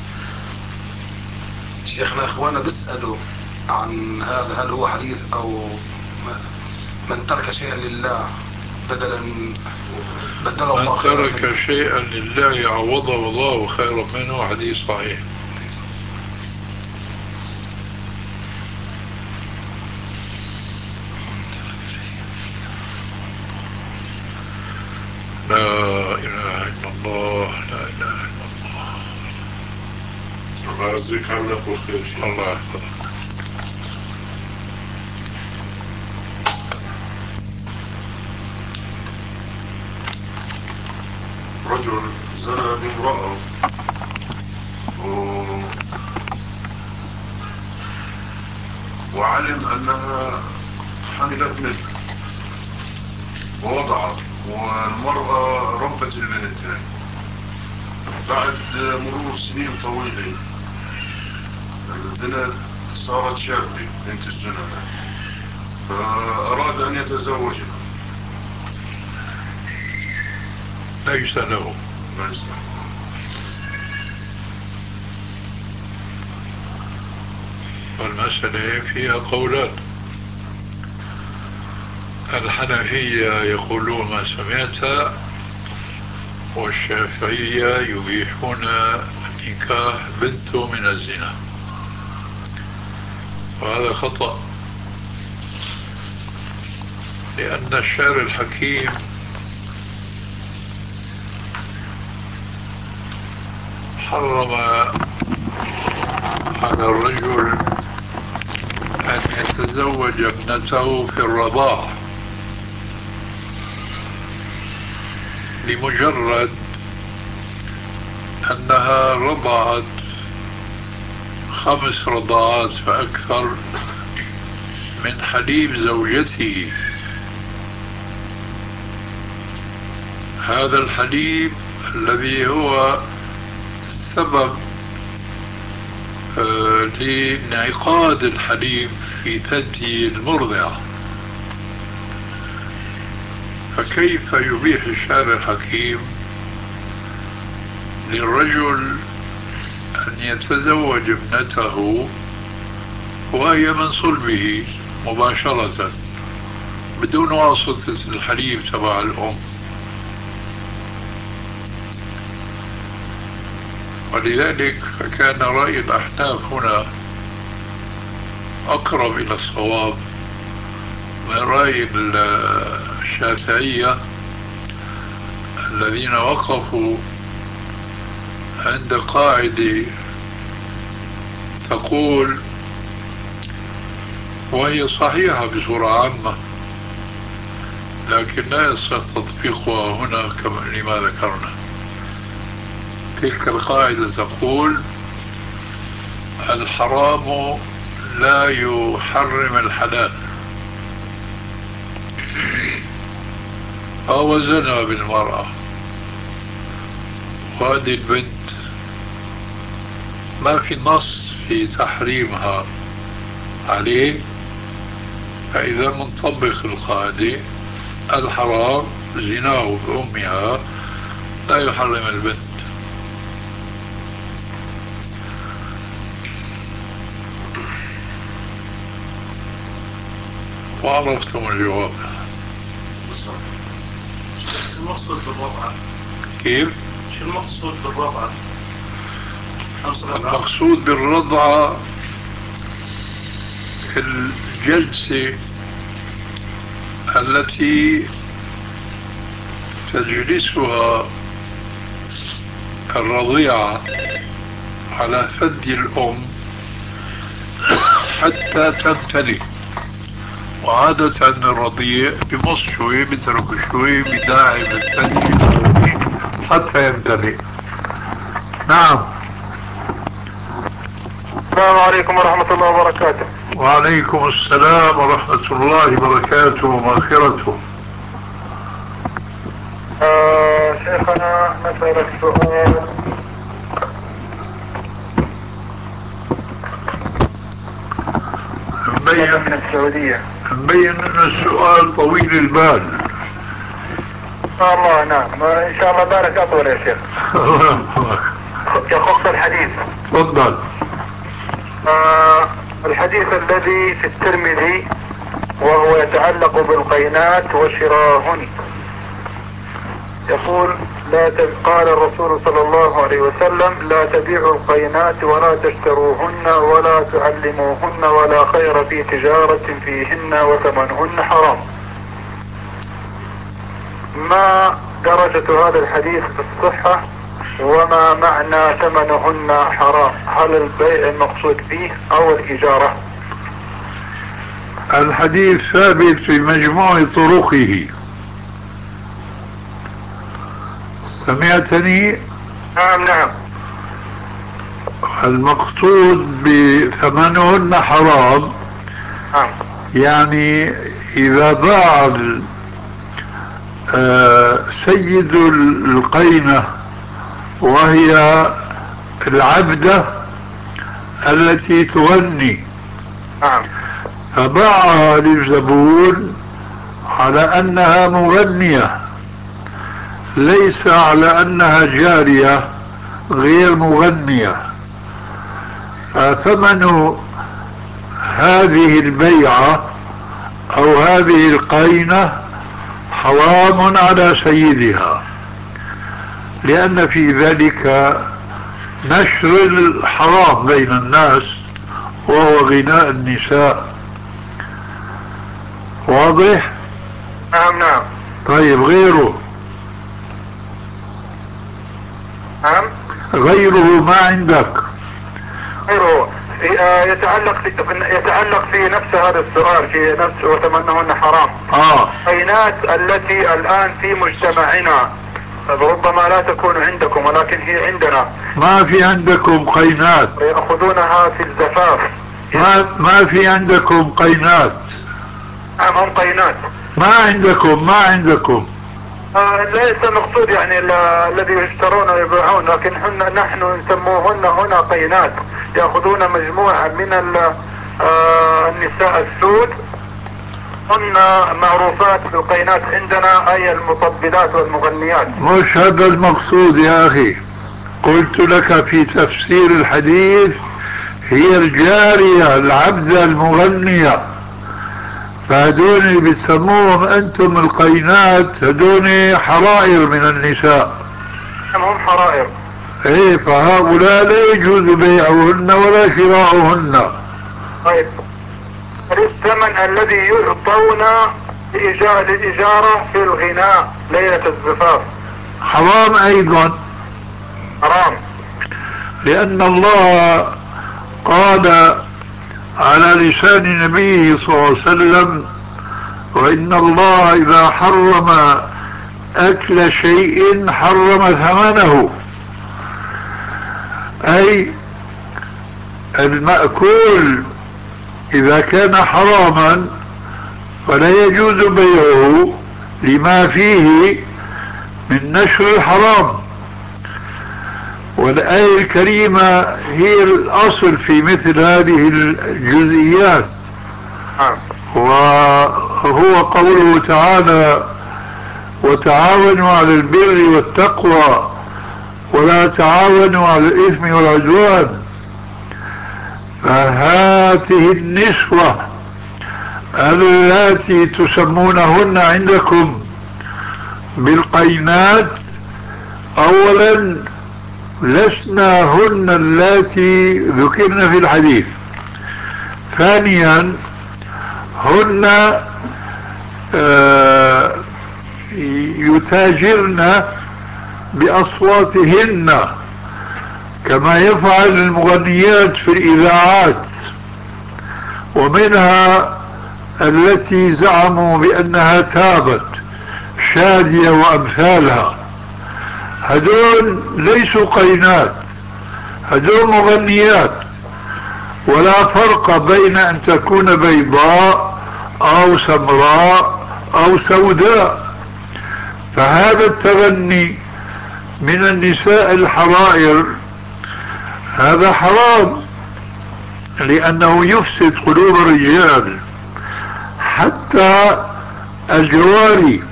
شيخنا اخوانا بيسألوا عن هذا، هل هو حديث او من ترك شيئا لله بدل الله خيرا منه. من ترك شيئا لله يعوضه الله خيرا منه، حديث صحيح. لا إله إلا الله، لا إله إلا الله. الله يجزيك عنا كل خير. الله يحفظك. رجل زنى بامرأة وعلم أنها حملت منه ووضعت، والمرأة ربت البنتين. بعد مرور سنين طويلة البنت صارت شابة بنت الزنا، فأراد أن يتزوجها، ليس له. والمسألة فيها قولان. الحنفية يقولون ما سمعت، والشافعية يبيحون نكاح بنته من الزنا، وهذا خطأ، لأن الشعر الحكيم حرم على الرجل أن يتزوج ابنته في الرضاع لمجرد أنها رضعت 5 رضعات فأكثر من حليب زوجته. هذا الحليب الذي هو سبب لانعقاد الحليب في ثدي المرضع، فكيف يبيح الشارع الحكيم للرجل أن يتزوج ابنته وهي من صلبه مباشرة بدون واسطة الحليب تبع الأم؟ ولذلك فكان رأي الأحناف هنا أقرب إلى الصواب من رأي الشافعية الذين وقفوا عند قاعدة تقول، وهي صحيحة بصورة عامة لكن لا يصح تطبيقها هنا لما ذكرنا. تلك القاعدة تقول: الحرام لا يحرم الحلال. فهو زنى بالمرأة، وهذه البنت ما في نص في تحريمها عليه، فإذا منطبق القاعدة الحرام زناه بأمها لا يحرم البنت. وعرفتم الجواب. شو المقصود بالرضعة؟ كيف؟ شو المقصود بالرضعة؟ المقصود بالرضعة الجلسة التي تجلسها الرضيعة على ثدي الأم حتى تمتلئ. وعادة الرضيع بمص شوي، بترك شوي، بداعي الثدي حتى يمتلئ. نعم. السلام عليكم ورحمة الله وبركاته. وعليكم السلام ورحمة الله وبركاته ومغفرته. شيخنا نسألك سؤال. مبين من السعودية. مبين ان السؤال طويل البال. الله نعم، ان شاء الله بالك اطول يا شيخ. يخص الحديث. تفضل. الحديث الذي في الترمذي وهو يتعلق بالقينات وشراهن، يقول قال الرسول صلى الله عليه وسلم: لا تبيعوا القينات ولا تشتروهن ولا تعلموهن ولا خير في تجارة فيهن وثمنهن حرام. ما درجة هذا الحديث في الصحة؟ وما معنى ثمنهن حرام؟ هل البيع المقصود به أو الإجارة؟ الحديث ثابت في مجموع طرقه. سمعتني؟ نعم. المقصود بثمنهن حرام يعني إذا باع سيد القينة وهي العبدة التي تغني فباعها للزبون على أنها مغنية، ليس على أنها جارية غير مغنية، فثمن هذه البيعة أو هذه القينة حرام على سيدها، لأن في ذلك نشر الحرام بين الناس وهو غناء النساء. واضح؟ نعم نعم. طيب غيره؟ نعم غيره ما عندك؟ غيره يتعلق في نفس هذا السؤال، في نفس وثمنهن حرام. قينات التي الآن في مجتمعنا ربما لا تكون عندكم ولكن هي عندنا. ما في عندكم قينات؟ يأخذونها في الزفاف. ما في عندكم قينات؟ نعم هم قينات. ما عندكم ليس المقصود يعني الذي يشترون ويبيعون، لكن نحن نسموهن هنا قينات. يأخذون مجموعة من النساء السود، هن معروفات بالقينات عندنا، أي المطبلات والمغنيات. مش هذا المقصود يا أخي، قلت لك في تفسير الحديث هي الجارية العبدة المغنية، فهدول اللي بتسموهم أنتم القينات هدول حرائر من النساء. هم حرائر. ايه، فهؤلاء لا يجوز بيعهن ولا شراؤهن. طيب الثمن الذي يعطون للإجارة في الغناء ليلة الزفاف حرام أيضا. حرام، لأن الله قال على لسان نبيه صلى الله عليه وسلم: وإن الله إذا حرم أكل شيء حرم ثمنه، أي المأكول إذا كان حراما فلا يجوز بيعه لما فيه من نشر الحرام. والآية الكريمة هي الأصل في مثل هذه الجزئيات، وهو قوله تعالى: وتعاونوا على البر والتقوى ولا تعاونوا على الإثم والعدوان. فهاته النسوة اللاتي تسمونهن عندكم بالقينات، أولا لسنا هن اللاتي ذكرن في الحديث، ثانيا هن يتاجرن بأصواتهن كما يفعل المغنيات في الإذاعات، ومنها التي زعموا بأنها تابت، شادية وأمثالها. هدول ليسوا قينات، هدول مغنيات، ولا فرق بين أن تكون بيضاء أو سمراء أو سوداء. فهذا التغني من النساء الحرائر هذا حرام، لأنه يفسد قلوب الرجال. حتى الجواري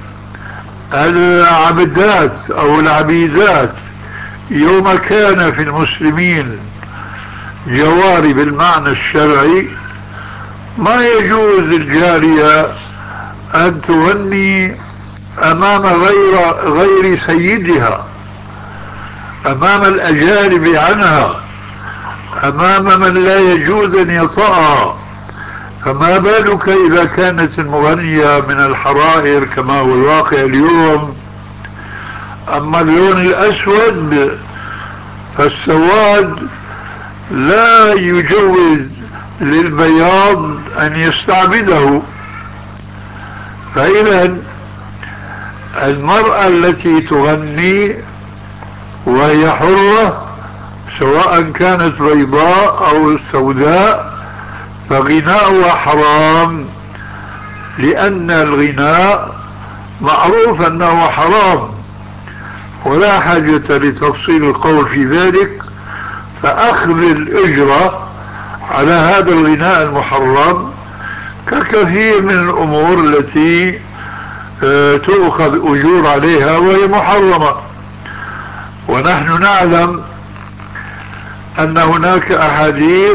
العبدات أو العبيدات، يوم كان في المسلمين جواري بالمعنى الشرعي، ما يجوز الجارية أن تغني أمام غير سيدها، أمام الأجانب عنها، أمام من لا يجوز أن يطأها. فما بالك إذا كانت المغنية من الحرائر كما هو الواقع اليوم. أما اللون الأسود فالسواد لا يجوز للبياض أن يستعبده. فإذا المرأة التي تغني وهي حرة سواء كانت بيضاء أو سوداء فغناؤها حرام، لأن الغناء معروف أنه حرام ولا حاجة لتفصيل القول في ذلك. فأخذ الأجرة على هذا الغناء المحرم ككثير من الأمور التي تؤخذ أجور عليها وهي محرمة. ونحن نعلم أن هناك أحاديث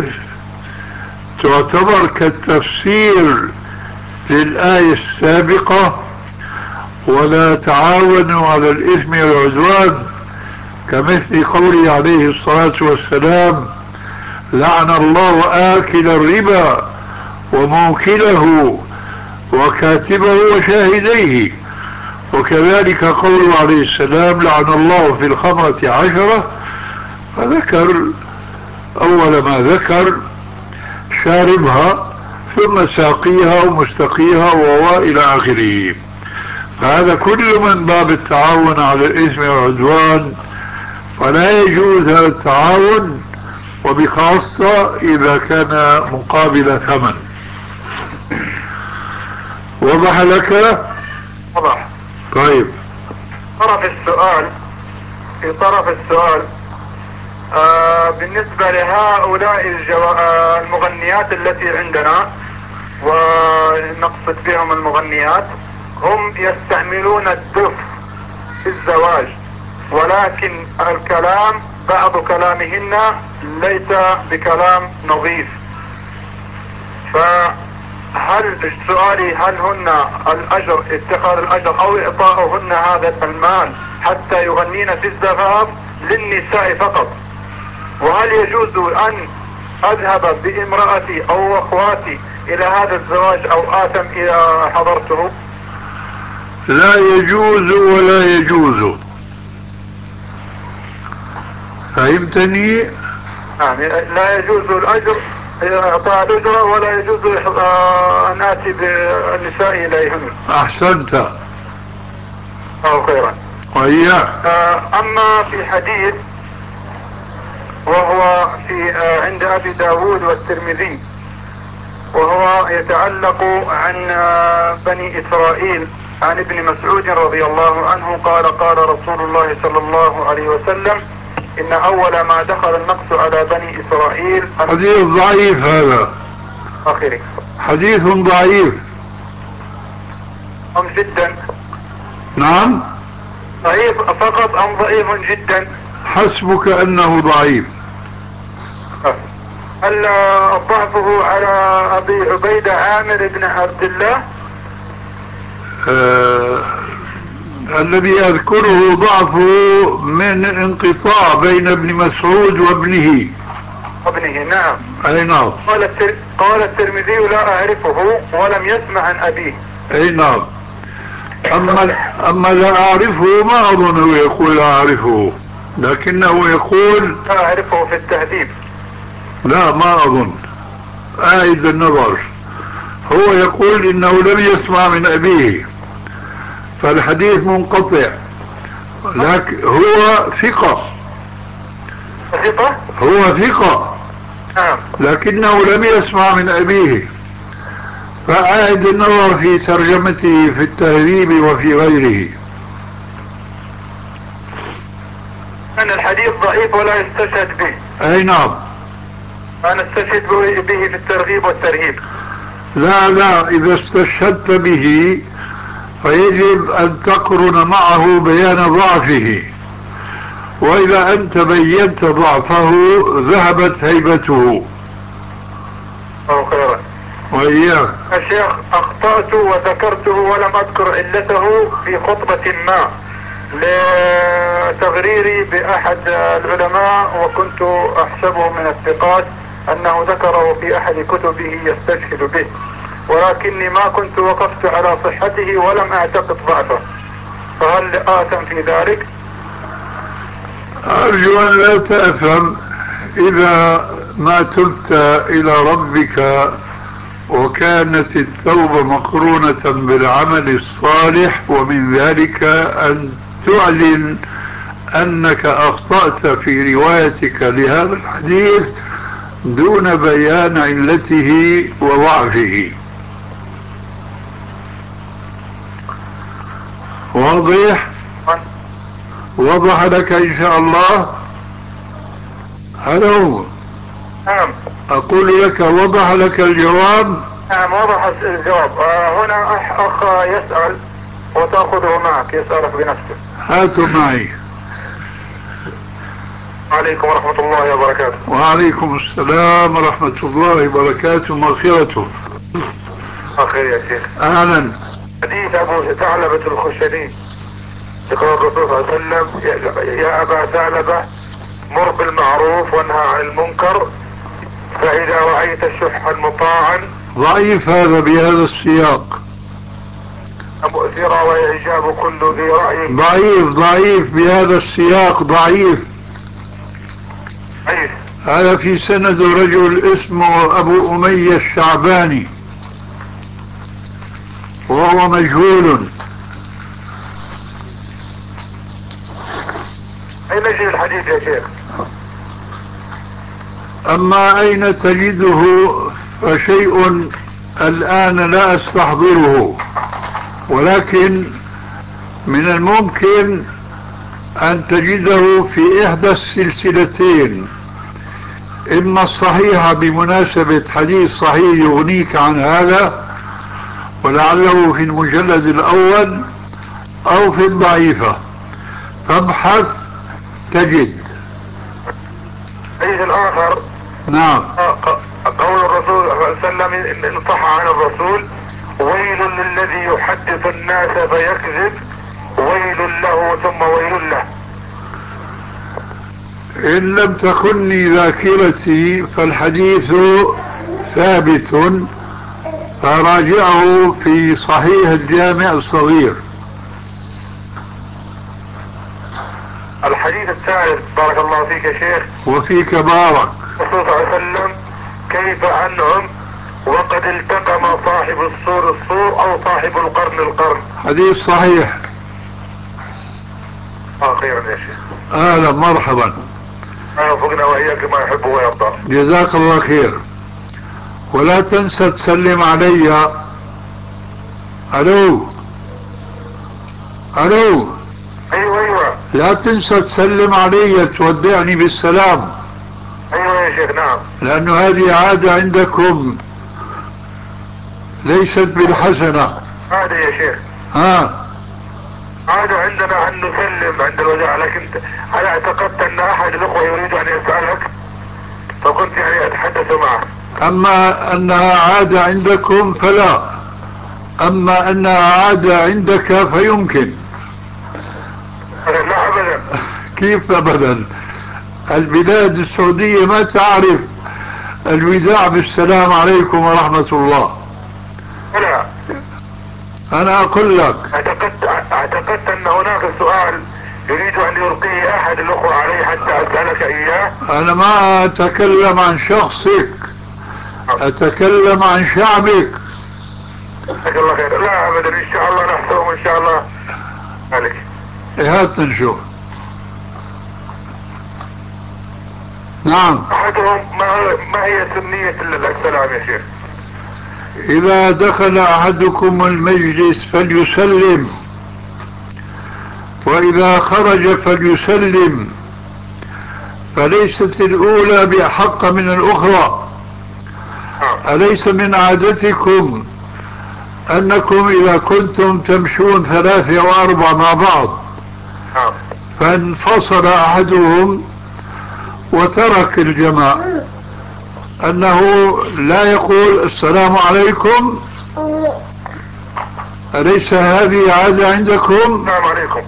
تعتبر كالتفسير للآية السابقة: ولا تعاونوا على الإثم والعدوان، كمثل قوله عليه الصلاة والسلام: لعن الله آكل الربا وموكله وكاتبه وشاهديه. وكذلك قوله عليه السلام: لعن الله في الخمرة 10، فذكر أول ما ذكر شاربها ثم ساقيها ومستقيها إلى آخره. فهذا كل من باب التعاون على الإثم والعدوان، فلا يجوز هذا التعاون، وبخاصة إذا كان مقابل ثمن. وضح لك؟ وضح. طيب، في طرف السؤال بالنسبة لهؤلاء المغنيات التي عندنا، ونقصد بهم المغنيات، هم يستعملون الدف في الزواج، ولكن الكلام بعض كلامهن ليس بكلام نظيف. سؤالي هل هن الأجر، اتخاذ الأجر أو إعطاؤهن هذا المال حتى يغنين في الزفاف للنساء فقط؟ وهل يجوز أن أذهب بامرأتي أو أخواتي إلى هذا الزواج أو آثم إذا حضرته؟ لا يجوز ولا يجوز. فهمتني؟ يعني لا يجوز الأجر، إعطاء الأجرة، ولا يجوز أن آتي بالنساء إليهن. أحسنت. أو خيرا. وإياك. أما في حديث وهو في عند أبي داود والترمذي، وهو يتعلق عن بني إسرائيل، عن ابن مسعود رضي الله عنه قال: قال رسول الله صلى الله عليه وسلم: إن أول ما دخل النقص على بني إسرائيل. حديث ضعيف هذا. آخره حديث ضعيف. أم جدا؟ نعم. ضعيف فقط أم ضعيف جدا؟ حسبك أنه ضعيف. هل ضعفه على أبي عبيدة عامر بن عبد الله؟ الذي أذكره ضعفه من انقطاع بين ابن مسعود وابنه. نعم. أي نعم. قال الترمذي: لا أعرفه ولم يسمع عن أبيه. أي نعم. أما لا أعرفه ما أظنه يقول أعرفه، لكنه يقول لا أعرفه في التهذيب. لا، ما أظن. أعيد النظر. هو يقول إنه لم يسمع من أبيه، فالحديث منقطع، لكن هو ثقة. هو ثقة، لكنه لم يسمع من أبيه. فأعد النظر في ترجمته في التهذيب وفي غيره. أن الحديث ضعيف ولا يستشهد به. أي نعم. أنا استشهد به في الترغيب والترهيب. لا، إذا استشهدت به فيجب أن تقرن معه بيان ضعفه، وإذا أنت بينت ضعفه ذهبت هيبته. أو خيرا. وإياك. الشيخ، أخطأت وذكرته ولم أذكر علته في خطبة ما لتغريري بأحد العلماء، وكنت أحسبه من الثقات أنه ذكره في أحد كتبه يستشهد به، ولكني ما كنت وقفت على صحته ولم أعتقد ضعفه، فهل آثم في ذلك؟ أرجو أن لا تأثم إذا ما تبت إلى ربك وكانت التوبة مقرونة بالعمل الصالح، ومن ذلك أن تعلن أنك أخطأت في روايتك لهذا الحديث دون بيان علته وضعفه. واضح؟ وضح لك إن شاء الله؟ هلو. نعم. أقول لك وضح لك الجواب؟ نعم وضح الجواب. هنا أخ يسأل وتأخذه معك يسألك بنفسه. هاته معي. عليكم ورحمة الله وبركاته. وعليكم السلام ورحمة الله وبركاته ومغفرته. أخير يا شيخ. أهلا. حديث أبو ثعلبة الخشني يقول الرسول صلى الله عليه وسلم: يا أبا ثعلبة مر بالمعروف وانهى عن المنكر فإذا رأيت شحا مطاعا. ضعيف هذا بهذا السياق. مؤثرة وإعجاب كل ذي رأي. ضعيف بهذا السياق، ضعيف. هذا في سند رجل اسمه أبو أمية الشعباني وهو مجهول. أين يجي الحديث يا شيخ؟ أما أين تجده فشيء الآن لا أستحضره، ولكن من الممكن أن تجده في إحدى السلسلتين، إما الصحيحة بمناسبة حديث صحيح يغنيك عن هذا ولعله في المجلد الأول، أو في الضعيفة، فابحث تجد. الحديث الآخر نعم. قول الرسول صلى الله عليه وسلم إن صح عن الرسول: ويل للذي يحدث الناس فيكذب، ويل له ثم ويل له. إن لم تخني ذاكرتي فالحديث ثابت، فراجعه في صحيح الجامع الصغير. الحديث الثالث بارك الله فيك يا شيخ. وفيك بارك. الرسول صلى الله عليه وسلم: كيف أنعم وقد التقم صاحب السور أو صاحب القرن. حديث صحيح. خيرا يا شيخ. أهلا مرحبا. وفقنا وإياك ما يحب ويرضى. جزاك الله خير. ولا تنسى تسلم علي. ألو. أيوة. لا تنسى تسلم علي، تودعني بالسلام. أيوة يا شيخ. نعم. لأنه هذه عادة عندكم ليست بالحسنة. عادة يا شيخ. عادة عندنا أن نسلم عند الوداع، لكن أنا اعتقدت أن أحد الأخوة يريد أن يسألك فكنت يعني أتحدث معه. أما أنها عادة عندكم فلا، أما أنها عادة عندك فيمكن. لا أبدا. كيف أبدا؟ البلاد السعودية ما تعرف الوداع بالسلام عليكم ورحمة الله. لا، أنا أقول لك اعتقدت أن هناك سؤال يريد أن يلقيه أحد الأخوة عليه حتى أسألك إياه. أنا ما أتكلم عن شخصك، أتكلم عن شعبك. جزاك الله خير. لا أبدا، إن شاء الله نحسهم إن شاء الله عليك. هات نشوف. نعم. أحدهم ما هي سنية السلام يا شيخ؟ إذا دخل أحدكم المجلس فليسلم، وإذا خرج فليسلم، فليست الأولى بأحق من الأخرى. أليس من عادتكم أنكم إذا كنتم تمشون 3 أو 4 مع بعض فانفصل أحدهم وترك الجماعة أنه لا يقول السلام عليكم؟ أليس هذه عادة عندكم؟ السلام عليكم.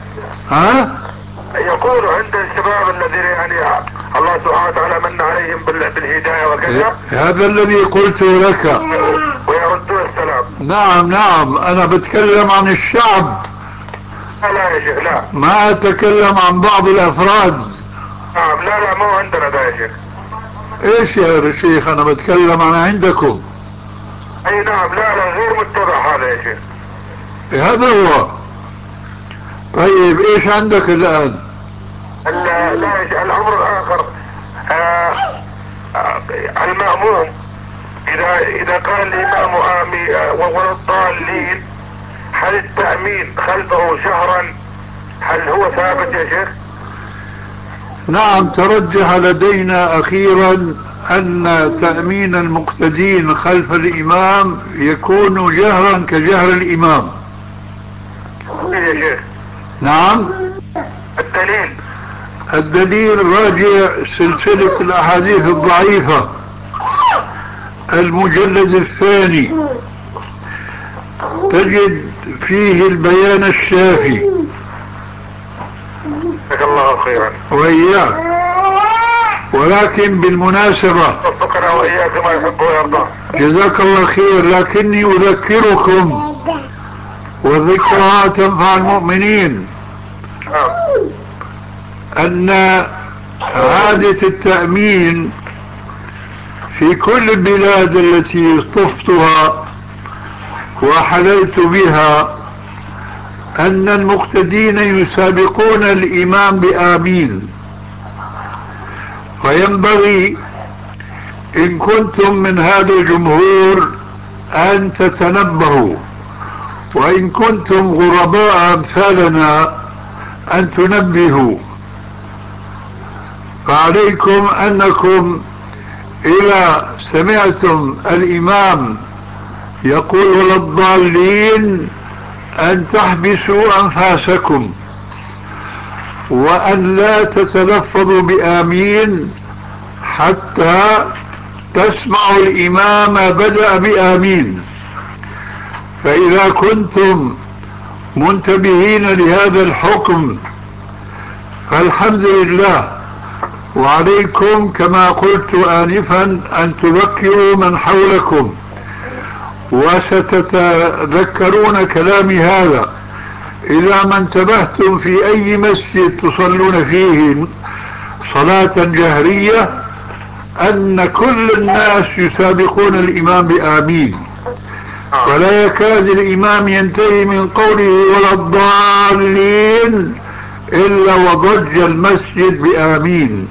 يقول عند الشباب الذين يعني الله سبحانه وتعالى من عليهم بالهداية وكذا، هذا الذي قلت لك، ويردون السلام. نعم، أنا بتكلم عن الشعب. لا يا شيخ، لا، ما أتكلم عن بعض الأفراد. نعم. لا مو عندنا ده يا شيخ. ايش يا شيخ؟ انا بتكلم عن عندكم. اي نعم. لا غير متبع هذا يا شيخ. هذا هو. طيب ايش عندك الان؟ لا الامر الاخر، المأموم اذا قال الامام امين ولا الضالين، هل التأمين خلفه شهرا هل هو ثابت يا شيخ؟ نعم، ترجح لدينا اخيرا ان تأمين المقتدين خلف الامام يكون جهرا كجهر الامام. الدليل يا شيخ؟ نعم. الدليل راجع سلسلة الأحاديث الضعيفة المجلد الثاني، تجد فيه البيان الشافي. جزاك الله خيرا. وإياك. ولكن بالمناسبة وفقنا وإياك ما يحب ويرضى. جزاك الله خير، لكني أذكركم والذكرى تنفع المؤمنين أن عادة التأمين في كل البلاد التي طفتها وحللت بها أن المقتدين يسابقون الإمام بآمين. فينبغي إن كنتم من هذا الجمهور أن تتنبهوا، وإن كنتم غرباء أمثالنا أن تنبهوا. فعليكم أنكم إذا سمعتم الإمام يقول ولا الضالين أن تحبسوا أنفاسكم، وأن لا تتلفظوا بآمين حتى تسمعوا الإمام بدأ بآمين. فإذا كنتم منتبهين لهذا الحكم فالحمد لله، وعليكم كما قلت آنفا أن تذكروا من حولكم، وستتذكرون كلامي هذا إذا ما انتبهتم في أي مسجد تصلون فيه صلاة جهرية أن كل الناس يسابقون الإمام بآمين، ولا يكاد الإمام ينتهي من قوله ولا الضالين إلا وضج المسجد بآمين.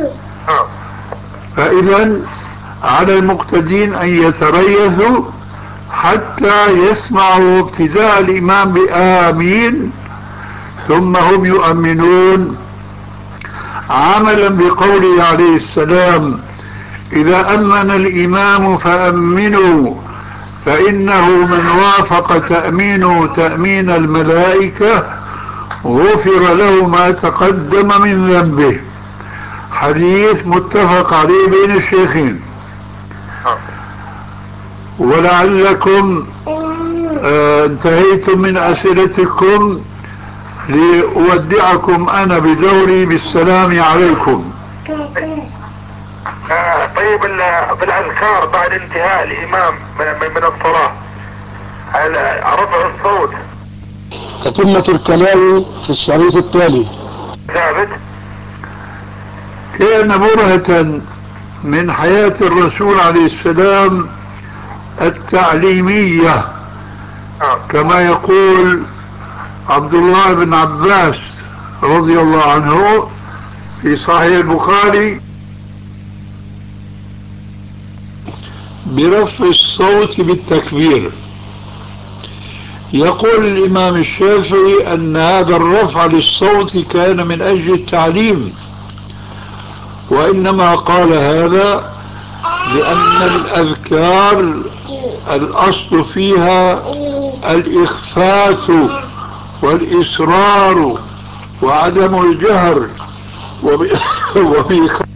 فإذا على المقتدين أن يتريثوا حتى يسمعوا ابتداء الإمام بآمين ثم هم يؤمنون، عملا بقوله عليه السلام إذا أمن الإمام فأمنوا فإنه من وافق تأمينه تأمين الملائكة غفر له ما تقدم من ذنبه. حديث متفق عليه بين الشيخين. ولعلكم انتهيتم من أسئلتكم لأودعكم أنا بدوري بالسلام عليكم. طيب بالأذكار بعد انتهاء الإمام من الصلاة على رفع الصوت تتمة الكلام في الشريط التالي. ثابت. كان برهة من حياة الرسول عليه السلام التعليمية كما يقول عبد الله بن عباس رضي الله عنه في صحيح البخاري برفع الصوت بالتكبير. يقول الإمام الشافعي أن هذا الرفع للصوت كان من أجل التعليم، وإنما قال هذا لأن الأذكار الأصل فيها الإخفات والإصرار وعدم الجهر